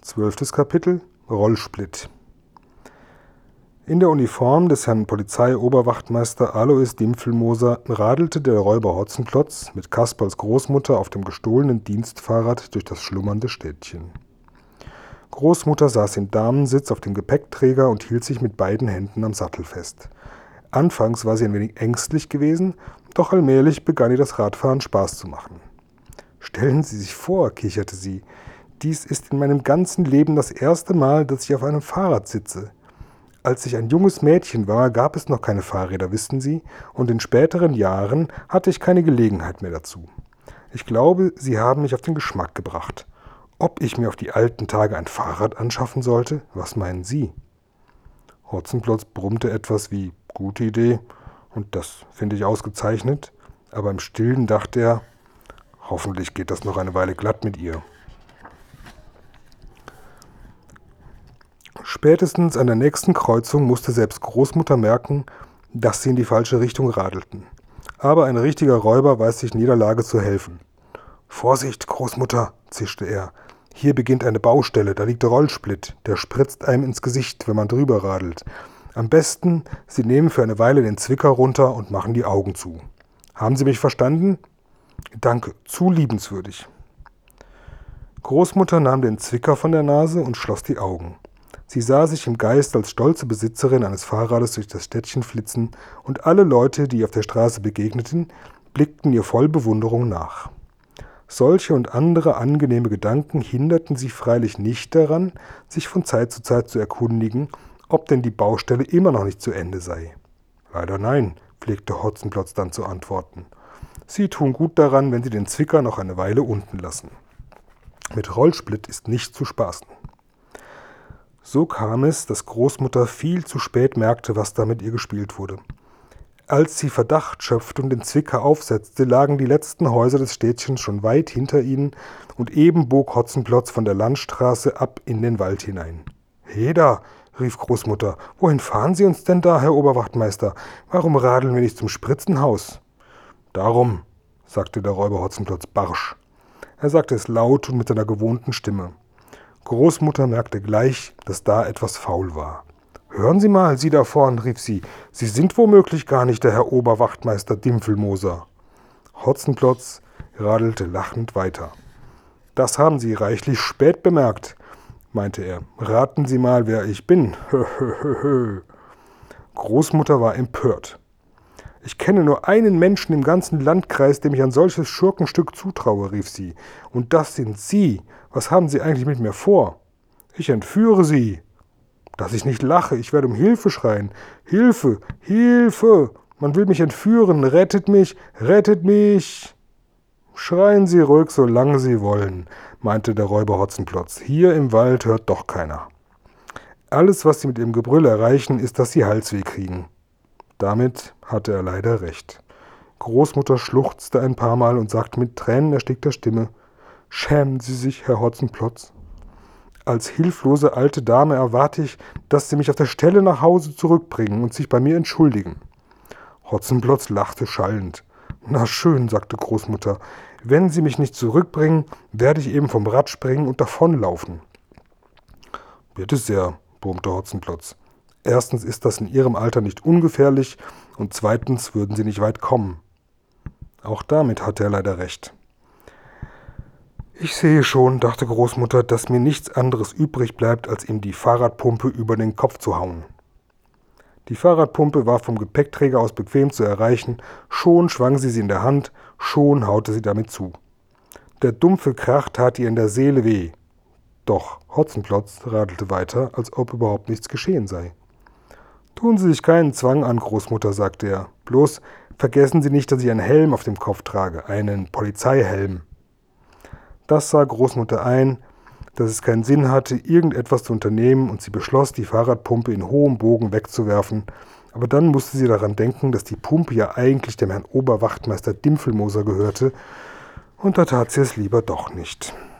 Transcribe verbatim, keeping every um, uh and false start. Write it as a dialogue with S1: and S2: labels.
S1: Zwölftes Kapitel Rollsplit. In der Uniform des Herrn Polizeioberwachtmeister Alois Dimpfelmoser radelte der Räuber Hotzenplotz mit Kasperls Großmutter auf dem gestohlenen Dienstfahrrad durch das schlummernde Städtchen. Großmutter saß im Damensitz auf dem Gepäckträger und hielt sich mit beiden Händen am Sattel fest. Anfangs war sie ein wenig ängstlich gewesen, doch allmählich begann ihr das Radfahren Spaß zu machen. »Stellen Sie sich vor«, kicherte sie, »dies ist in meinem ganzen Leben das erste Mal, dass ich auf einem Fahrrad sitze. Als ich ein junges Mädchen war, gab es noch keine Fahrräder, wissen Sie, und in späteren Jahren hatte ich keine Gelegenheit mehr dazu. Ich glaube, Sie haben mich auf den Geschmack gebracht. Ob ich mir auf die alten Tage ein Fahrrad anschaffen sollte? Was meinen Sie?« Hotzenplotz brummte etwas wie »Gute Idee«, und das finde ich ausgezeichnet, aber im Stillen dachte er, hoffentlich geht das noch eine Weile glatt mit ihr. Spätestens an der nächsten Kreuzung musste selbst Großmutter merken, dass sie in die falsche Richtung radelten. Aber ein richtiger Räuber weiß sich in jeder Lage zu helfen. »Vorsicht, Großmutter«, zischte er, »hier beginnt eine Baustelle, da liegt der Rollsplit, der spritzt einem ins Gesicht, wenn man drüber radelt. Am besten, Sie nehmen für eine Weile den Zwicker runter und machen die Augen zu. Haben Sie mich verstanden?« »Danke, zu liebenswürdig.« Großmutter nahm den Zwicker von der Nase und schloss die Augen. Sie sah sich im Geist als stolze Besitzerin eines Fahrrades durch das Städtchen flitzen, und alle Leute, die ihr auf der Straße begegneten, blickten ihr voll Bewunderung nach. Solche und andere angenehme Gedanken hinderten sie freilich nicht daran, sich von Zeit zu Zeit zu erkundigen, ob denn die Baustelle immer noch nicht zu Ende sei. »Leider nein«, pflegte Hotzenplotz dann zu antworten. »Sie tun gut daran, wenn Sie den Zwicker noch eine Weile unten lassen. Mit Rollsplit ist nicht zu spaßen.« So kam es, dass Großmutter viel zu spät merkte, was da mit ihr gespielt wurde. Als sie Verdacht schöpfte und den Zwicker aufsetzte, lagen die letzten Häuser des Städtchens schon weit hinter ihnen, und eben bog Hotzenplotz von der Landstraße ab in den Wald hinein. »Heda«, rief Großmutter, »wohin fahren Sie uns denn da, Herr Oberwachtmeister? Warum radeln wir nicht zum Spritzenhaus?« »Darum«, sagte der Räuber Hotzenplotz barsch. Er sagte es laut und mit seiner gewohnten Stimme. Großmutter merkte gleich, dass da etwas faul war. »Hören Sie mal, Sie da vorn«, rief sie, »Sie sind womöglich gar nicht der Herr Oberwachtmeister Dimpfelmoser.« Hotzenplotz radelte lachend weiter. »Das haben Sie reichlich spät bemerkt«, meinte er. »Raten Sie mal, wer ich bin.« Hö, hö, hö, hö. Großmutter war empört. »Ich kenne nur einen Menschen im ganzen Landkreis, dem ich ein solches Schurkenstück zutraue«, rief sie. »Und das sind Sie. Was haben Sie eigentlich mit mir vor?« »Ich entführe Sie.« »Dass ich nicht lache, ich werde um Hilfe schreien. Hilfe, Hilfe! Man will mich entführen. Rettet mich, rettet mich!« »Schreien Sie ruhig, solange Sie wollen«, meinte der Räuber Hotzenplotz. »Hier im Wald hört doch keiner. Alles, was Sie mit Ihrem Gebrüll erreichen, ist, dass Sie Halsweh kriegen.« Damit hatte er leider recht. Großmutter schluchzte ein paar Mal und sagte mit tränenerstickter Stimme, »Schämen Sie sich, Herr Hotzenplotz. Als hilflose alte Dame erwarte ich, dass Sie mich auf der Stelle nach Hause zurückbringen und sich bei mir entschuldigen.« Hotzenplotz lachte schallend. »Na schön«, sagte Großmutter, »wenn Sie mich nicht zurückbringen, werde ich eben vom Rad springen und davonlaufen.« »Bitte sehr«, brummte Hotzenplotz. »Erstens ist das in Ihrem Alter nicht ungefährlich und zweitens würden Sie nicht weit kommen.« Auch damit hatte er leider recht. »Ich sehe schon«, dachte Großmutter, »dass mir nichts anderes übrig bleibt, als ihm die Fahrradpumpe über den Kopf zu hauen.« Die Fahrradpumpe war vom Gepäckträger aus bequem zu erreichen, schon schwang sie sie in der Hand, schon haute sie damit zu. Der dumpfe Krach tat ihr in der Seele weh. Doch Hotzenplotz radelte weiter, als ob überhaupt nichts geschehen sei. »Tun Sie sich keinen Zwang an, Großmutter«, sagte er. »Bloß vergessen Sie nicht, dass ich einen Helm auf dem Kopf trage, einen Polizeihelm.« Das sah Großmutter ein, dass es keinen Sinn hatte, irgendetwas zu unternehmen, und sie beschloss, die Fahrradpumpe in hohem Bogen wegzuwerfen, aber dann musste sie daran denken, dass die Pumpe ja eigentlich dem Herrn Oberwachtmeister Dimpfelmoser gehörte, und da tat sie es lieber doch nicht.